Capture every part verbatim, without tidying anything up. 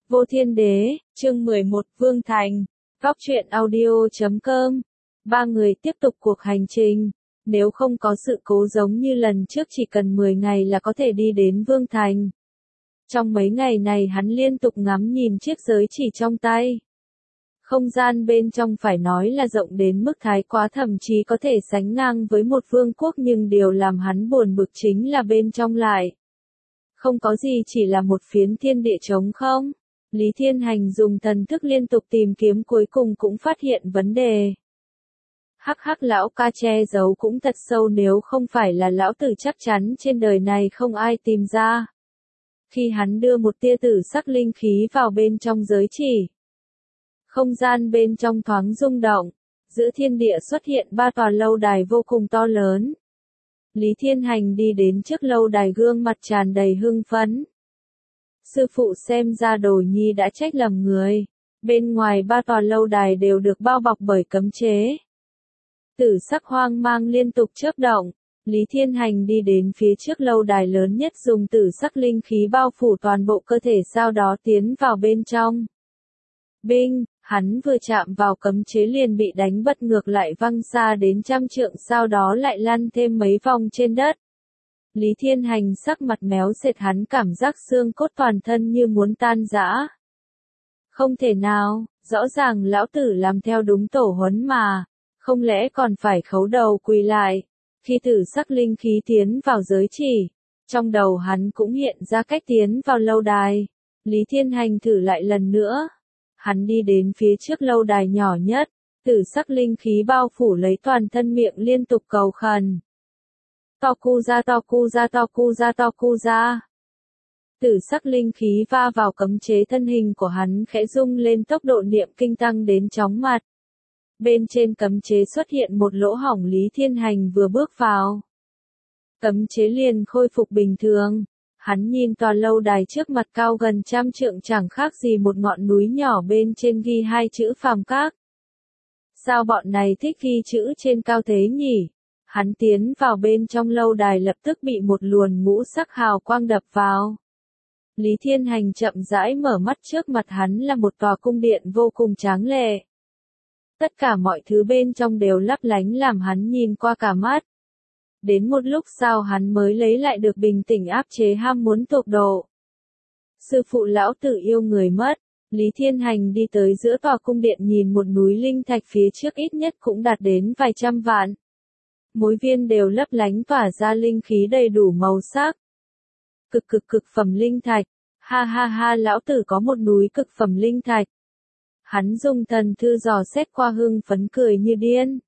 Vô Thiên Đế, chương mười một, Vương Thành, Góc truyện audio chấm com. Ba người tiếp tục cuộc hành trình. Nếu không có sự cố giống như lần trước chỉ cần mười ngày là có thể đi đến Vương Thành. Trong mấy ngày này hắn liên tục ngắm nhìn chiếc giới chỉ trong tay. Không gian bên trong phải nói là rộng đến mức thái quá, thậm chí có thể sánh ngang với một vương quốc, nhưng điều làm hắn buồn bực chính là bên trong lại không có gì, chỉ là một phiến thiên địa trống không. Lý Thiên Hành dùng thần thức liên tục tìm kiếm, cuối cùng cũng phát hiện vấn đề. Hắc hắc, lão ca che giấu cũng thật sâu, nếu không phải là lão tử chắc chắn trên đời này không ai tìm ra. Khi hắn đưa một tia tử sắc linh khí vào bên trong giới chỉ, không gian bên trong thoáng rung động, giữa thiên địa xuất hiện ba tòa lâu đài vô cùng to lớn. Lý Thiên Hành đi đến trước lâu đài, gương mặt tràn đầy hưng phấn. Sư phụ, xem ra đồ nhi đã trách lầm người. Bên ngoài ba tòa lâu đài đều được bao bọc bởi cấm chế. Tử sắc hoang mang liên tục chớp động. Lý Thiên Hành đi đến phía trước lâu đài lớn nhất, dùng tử sắc linh khí bao phủ toàn bộ cơ thể, sau đó tiến vào bên trong. Binh, hắn vừa chạm vào cấm chế liền bị đánh bất ngược lại, văng xa đến trăm trượng, sau đó lại lăn thêm mấy vòng trên đất. Lý Thiên Hành sắc mặt méo sệt, hắn cảm giác xương cốt toàn thân như muốn tan rã. Không thể nào, rõ ràng lão tử làm theo đúng tổ huấn mà, không lẽ còn phải khấu đầu quỳ lại. Khi tử sắc linh khí tiến vào giới chỉ, trong đầu hắn cũng hiện ra cách tiến vào lâu đài. Lý Thiên Hành thử lại lần nữa. Hắn đi đến phía trước lâu đài nhỏ nhất, tử sắc linh khí bao phủ lấy toàn thân, miệng liên tục cầu khẩn. Toku ra, toku ra, toku ra, toku ra. Tử sắc linh khí va vào cấm chế, thân hình của hắn khẽ rung lên, tốc độ niệm kinh tăng đến chóng mặt. Bên trên cấm chế xuất hiện một lỗ hổng, Lý Thiên Hành vừa bước vào, cấm chế liền khôi phục bình thường. Hắn nhìn tòa lâu đài trước mặt cao gần trăm trượng, chẳng khác gì một ngọn núi nhỏ, bên trên ghi hai chữ Phàm Các. Sao bọn này thích ghi chữ trên cao thế nhỉ? Hắn tiến vào bên trong lâu đài, lập tức bị một luồn ngũ sắc hào quang đập vào. Lý Thiên Hành chậm rãi mở mắt, trước mặt hắn là một tòa cung điện vô cùng tráng lệ. Tất cả mọi thứ bên trong đều lấp lánh, làm hắn nhìn qua cả mắt. Đến một lúc sau hắn mới lấy lại được bình tĩnh, áp chế ham muốn tột độ. Sư phụ, lão tử yêu người mất. Lý Thiên Hành đi tới giữa tòa cung điện, nhìn một núi linh thạch phía trước, ít nhất cũng đạt đến vài trăm vạn. Mỗi viên đều lấp lánh, tỏa ra linh khí đầy đủ màu sắc. Cực cực cực phẩm linh thạch. Ha ha ha, lão tử có một núi cực phẩm linh thạch. Hắn dùng thần thư dò xét qua, hưng phấn cười như điên.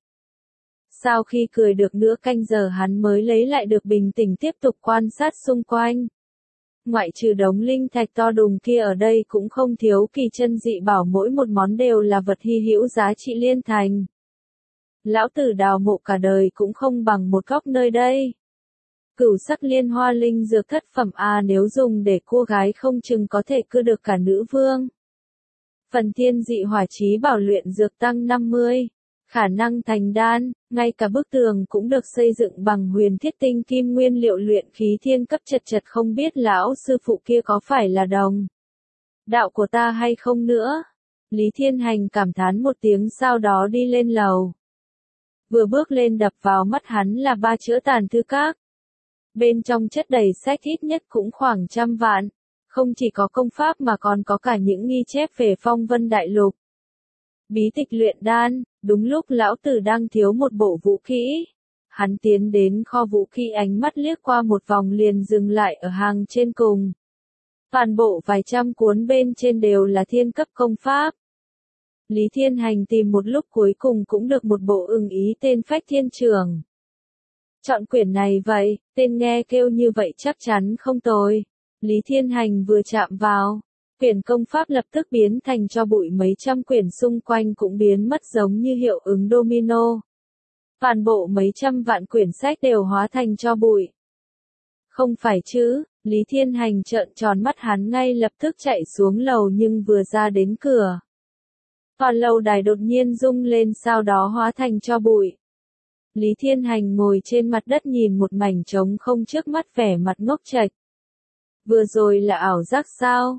Sau khi cười được nửa canh giờ, hắn mới lấy lại được bình tĩnh, tiếp tục quan sát xung quanh. Ngoại trừ đống linh thạch to đùng kia, ở đây cũng không thiếu kỳ chân dị bảo, mỗi một món đều là vật hy hữu giá trị liên thành. Lão tử đào mộ cả đời cũng không bằng một góc nơi đây. Cửu sắc liên hoa linh dược thất phẩm a, nếu dùng để cua gái không chừng có thể cưa được cả nữ vương. Phần thiên dị hỏa chí bảo luyện dược tăng năm mươi. Khả năng thành đan, ngay cả bức tường cũng được xây dựng bằng huyền thiết tinh kim nguyên liệu luyện khí thiên cấp, chật chật, không biết lão sư phụ kia có phải là đồng đạo của ta hay không nữa. Lý Thiên Hành cảm thán một tiếng, sau đó đi lên lầu. Vừa bước lên, đập vào mắt hắn là ba chữ Tàn Thư Các. Bên trong chất đầy sách, ít nhất cũng khoảng trăm vạn. Không chỉ có công pháp mà còn có cả những ghi chép về phong vân đại lục, bí tịch luyện đan. Đúng lúc lão tử đang thiếu một bộ vũ khí, hắn tiến đến kho vũ khí, ánh mắt liếc qua một vòng liền dừng lại ở hàng trên cùng. Toàn bộ vài trăm cuốn bên trên đều là thiên cấp công pháp. Lý Thiên Hành tìm một lúc, cuối cùng cũng được một bộ ưng ý, tên Phách Thiên Trường. Chọn quyển này vậy, tên nghe kêu như vậy chắc chắn không tồi. Lý Thiên Hành vừa chạm vào, quyển công pháp lập tức biến thành tro bụi, mấy trăm quyển xung quanh cũng biến mất giống như hiệu ứng domino. Toàn bộ mấy trăm vạn quyển sách đều hóa thành tro bụi. Không phải chứ? Lý Thiên Hành trợn tròn mắt, hắn ngay lập tức chạy xuống lầu, nhưng vừa ra đến cửa, toàn lâu đài đột nhiên rung lên, sau đó hóa thành tro bụi. Lý Thiên Hành ngồi trên mặt đất nhìn một mảnh trống không trước mắt, vẻ mặt ngốc trạch. Vừa rồi là ảo giác sao?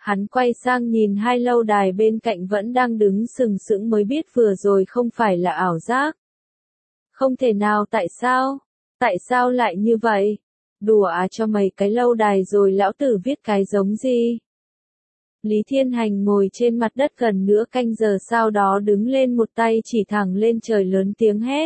Hắn quay sang nhìn hai lâu đài bên cạnh vẫn đang đứng sừng sững mới biết vừa rồi không phải là ảo giác. Không thể nào, tại sao? Tại sao lại như vậy? Đùa à cho mấy cái lâu đài rồi lão tử viết cái giống gì? Lý Thiên Hành ngồi trên mặt đất gần nửa canh giờ sau đó đứng lên một tay chỉ thẳng lên trời lớn tiếng hét.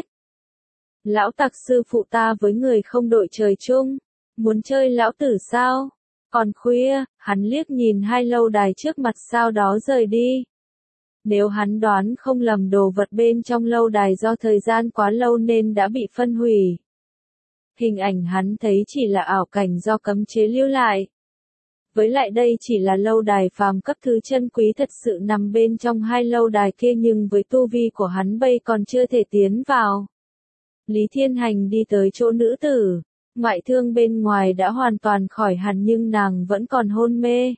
Lão tặc sư phụ ta với người không đội trời chung, muốn chơi lão tử sao? Còn khuya, hắn liếc nhìn hai lâu đài trước mặt sau đó rời đi. Nếu hắn đoán không lầm đồ vật bên trong lâu đài do thời gian quá lâu nên đã bị phân hủy. Hình ảnh hắn thấy chỉ là ảo cảnh do cấm chế lưu lại. Với lại đây chỉ là lâu đài phàm cấp thứ chân quý thật sự nằm bên trong hai lâu đài kia nhưng với tu vi của hắn bây còn chưa thể tiến vào. Lý Thiên Hành đi tới chỗ nữ tử. Ngoại thương bên ngoài đã hoàn toàn khỏi hẳn nhưng nàng vẫn còn hôn mê.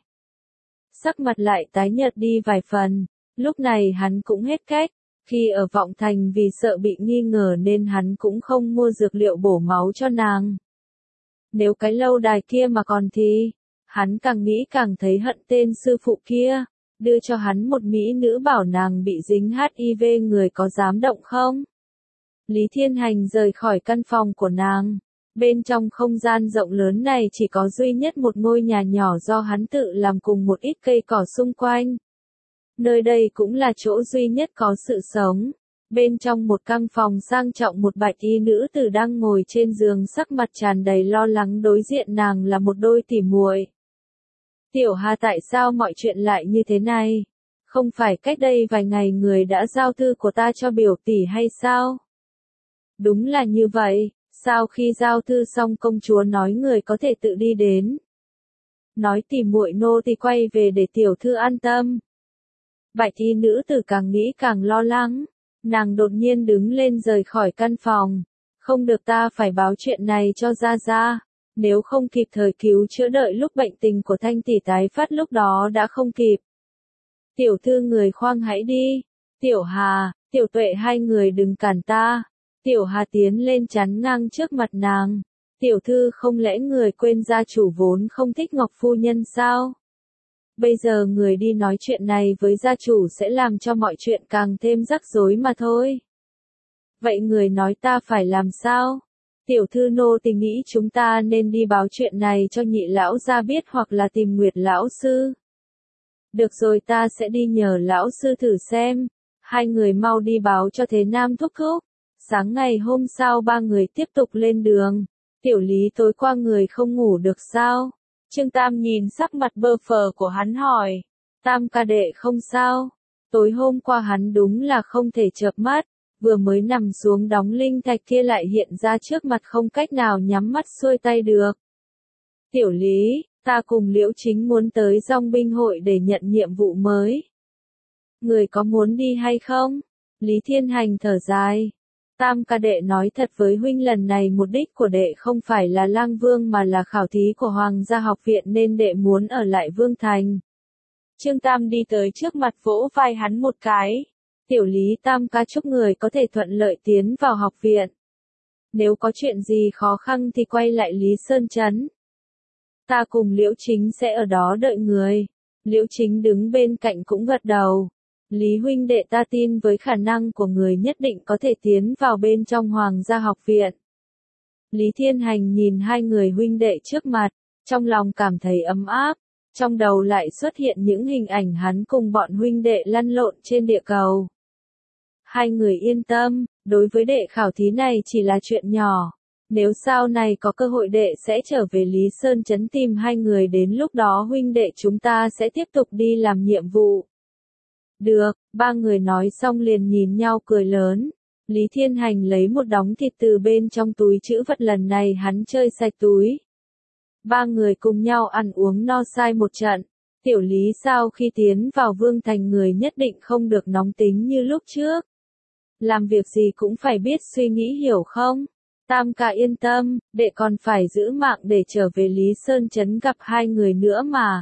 Sắc mặt lại tái nhợt đi vài phần, lúc này hắn cũng hết cách, khi ở Vọng Thành vì sợ bị nghi ngờ nên hắn cũng không mua dược liệu bổ máu cho nàng. Nếu cái lâu đài kia mà còn thì, hắn càng nghĩ càng thấy hận tên sư phụ kia, đưa cho hắn một mỹ nữ bảo nàng bị dính hát i vê người có dám động không? Lý Thiên Hành rời khỏi căn phòng của nàng. Bên trong không gian rộng lớn này chỉ có duy nhất một ngôi nhà nhỏ do hắn tự làm cùng một ít cây cỏ xung quanh. Nơi đây cũng là chỗ duy nhất có sự sống. Bên trong một căn phòng sang trọng một bạch y nữ tử đang ngồi trên giường sắc mặt tràn đầy lo lắng đối diện nàng là một đôi tỉ muội. Tiểu Hà tại sao mọi chuyện lại như thế này? Không phải cách đây vài ngày người đã giao thư của ta cho biểu tỷ hay sao? Đúng là như vậy. Sau khi giao thư xong công chúa nói người có thể tự đi đến. Nói tìm muội nô thì quay về để tiểu thư an tâm. Bạch y nữ tử càng nghĩ càng lo lắng. Nàng đột nhiên đứng lên rời khỏi căn phòng. Không được, ta phải báo chuyện này cho Gia Gia. Nếu không kịp thời cứu chữa đợi lúc bệnh tình của Thanh tỷ tái phát lúc đó đã không kịp. Tiểu thư người khoan hãy đi. Tiểu Hà, Tiểu Tuệ hai người đừng cản ta. Tiểu Hà tiến lên chắn ngang trước mặt nàng. Tiểu thư không lẽ người quên gia chủ vốn không thích Ngọc phu nhân sao? Bây giờ người đi nói chuyện này với gia chủ sẽ làm cho mọi chuyện càng thêm rắc rối mà thôi. Vậy người nói ta phải làm sao? Tiểu thư nô tỳ nghĩ chúng ta nên đi báo chuyện này cho nhị lão gia biết hoặc là tìm Nguyệt lão sư. Được rồi, ta sẽ đi nhờ lão sư thử xem. Hai người mau đi báo cho Thế Nam thúc thúc. Sáng ngày hôm sau ba người tiếp tục lên đường. Tiểu Lý tối qua người không ngủ được sao? Trương Tam nhìn sắc mặt bơ phờ của hắn hỏi. Tam ca đệ không sao. Tối hôm qua hắn đúng là không thể chợp mắt. Vừa mới nằm xuống đóng linh thạch kia lại hiện ra trước mặt không cách nào nhắm mắt xuôi tay được. Tiểu Lý, ta cùng Liễu Chính muốn tới Dòng binh hội để nhận nhiệm vụ mới. Người có muốn đi hay không? Lý Thiên Hành thở dài. Tam ca đệ nói thật với huynh, lần này mục đích của đệ không phải là lang vương mà là khảo thí của Hoàng gia học viện nên đệ muốn ở lại Vương Thành. Trương Tam đi tới trước mặt vỗ vai hắn một cái. Tiểu Lý, Tam ca chúc người có thể thuận lợi tiến vào học viện. Nếu có chuyện gì khó khăn thì quay lại Lý Sơn Trấn. Ta cùng Liễu Chính sẽ ở đó đợi người. Liễu Chính đứng bên cạnh cũng gật đầu. Lý huynh đệ, ta tin với khả năng của người nhất định có thể tiến vào bên trong Hoàng gia học viện. Lý Thiên Hành nhìn hai người huynh đệ trước mặt, trong lòng cảm thấy ấm áp, trong đầu lại xuất hiện những hình ảnh hắn cùng bọn huynh đệ lăn lộn trên địa cầu. Hai người yên tâm, đối với đệ khảo thí này chỉ là chuyện nhỏ. Nếu sau này có cơ hội đệ sẽ trở về Lý Sơn Trấn tìm hai người, đến lúc đó huynh đệ chúng ta sẽ tiếp tục đi làm nhiệm vụ. Được, ba người nói xong liền nhìn nhau cười lớn. Lý Thiên Hành lấy một đống thịt từ bên trong túi trữ vật, lần này hắn chơi sạch túi. Ba người cùng nhau ăn uống no say một trận. Tiểu Lý sau khi tiến vào Vương Thành người nhất định không được nóng tính như lúc trước. Làm việc gì cũng phải biết suy nghĩ, hiểu không? Tam ca yên tâm, đệ còn phải giữ mạng để trở về Lý Sơn Trấn gặp hai người nữa mà.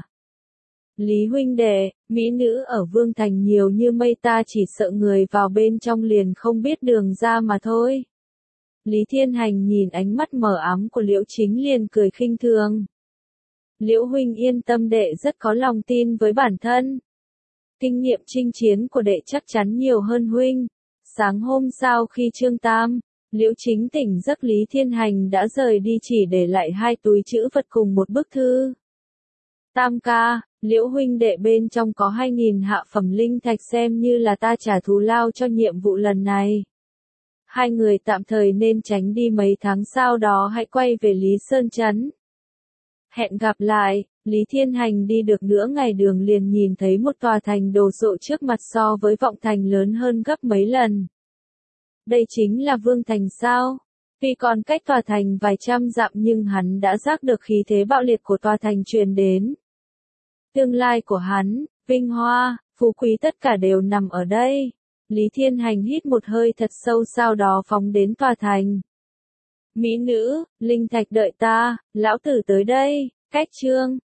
Lý huynh đệ, mỹ nữ ở Vương Thành nhiều như mây, ta chỉ sợ người vào bên trong liền không biết đường ra mà thôi. Lý Thiên Hành nhìn ánh mắt mờ ám của Liễu Chính liền cười khinh thường. Liễu huynh yên tâm, đệ rất có lòng tin với bản thân. Kinh nghiệm chinh chiến của đệ chắc chắn nhiều hơn huynh. Sáng hôm sau khi Trương Tam, Liễu Chính tỉnh giấc, Lý Thiên Hành đã rời đi chỉ để lại hai túi trữ vật cùng một bức thư. Tam ca, Liễu huynh đệ, bên trong có hai nghìn hạ phẩm linh thạch, xem như là ta trả thù lao cho nhiệm vụ lần này. Hai người tạm thời nên tránh đi mấy tháng, sau đó hãy quay về Lý Sơn Trấn. Hẹn gặp lại. Lý Thiên Hành đi được nửa ngày đường liền nhìn thấy một tòa thành đồ sộ trước mặt, so với Vọng Thành lớn hơn gấp mấy lần. Đây chính là Vương Thành sao? Tuy còn cách tòa thành vài trăm dặm nhưng hắn đã giác được khí thế bạo liệt của tòa thành truyền đến. Tương lai của hắn, vinh hoa, phú quý tất cả đều nằm ở đây. Lý Thiên Hành hít một hơi thật sâu, sau đó phóng đến tòa thành. Mỹ nữ, linh thạch đợi ta, lão tử tới đây. Cách chương